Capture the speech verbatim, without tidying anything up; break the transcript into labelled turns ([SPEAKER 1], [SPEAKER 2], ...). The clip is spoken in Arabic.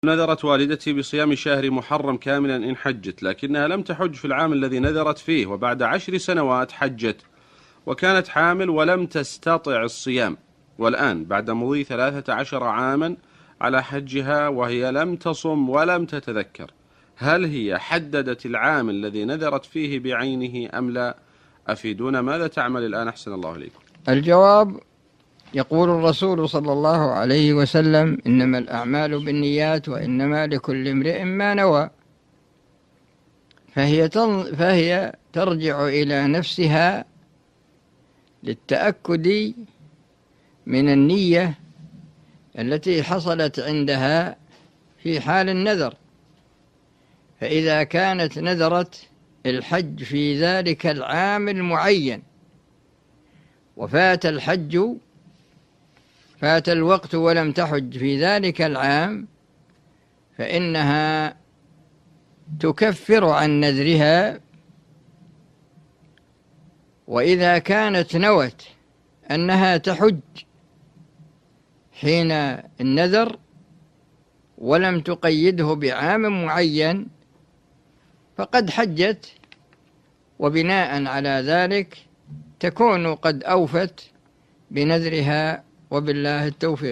[SPEAKER 1] نذرت والدتي بصيام شهر محرم كاملا إن حجت، لكنها لم تحج في العام الذي نذرت فيه، وبعد عشر سنوات حجت وكانت حامل ولم تستطع الصيام، والآن بعد مضي ثلاثة عشر عاما على حجها وهي لم تصم ولم تتذكر، هل هي حددت العام الذي نذرت فيه بعينه أم لا؟ أفيدونا، ماذا تعمل الآن أحسن الله إليكم؟
[SPEAKER 2] الجواب: يقول الرسول صلى الله عليه وسلم: إنما الأعمال بالنيات وإنما لكل امرئ ما نوى. فهي فهي ترجع إلى نفسها للتأكد من النية التي حصلت عندها في حال النذر. فإذا كانت نذرت الحج في ذلك العام المعين وفات الحج فات الوقت ولم تحج في ذلك العام، فإنها تكفر عن نذرها. وإذا كانت نوت أنها تحج حين النذر ولم تقيده بعام معين فقد حجت، وبناء على ذلك تكون قد أوفت بنذرها، وبالله التوفيق.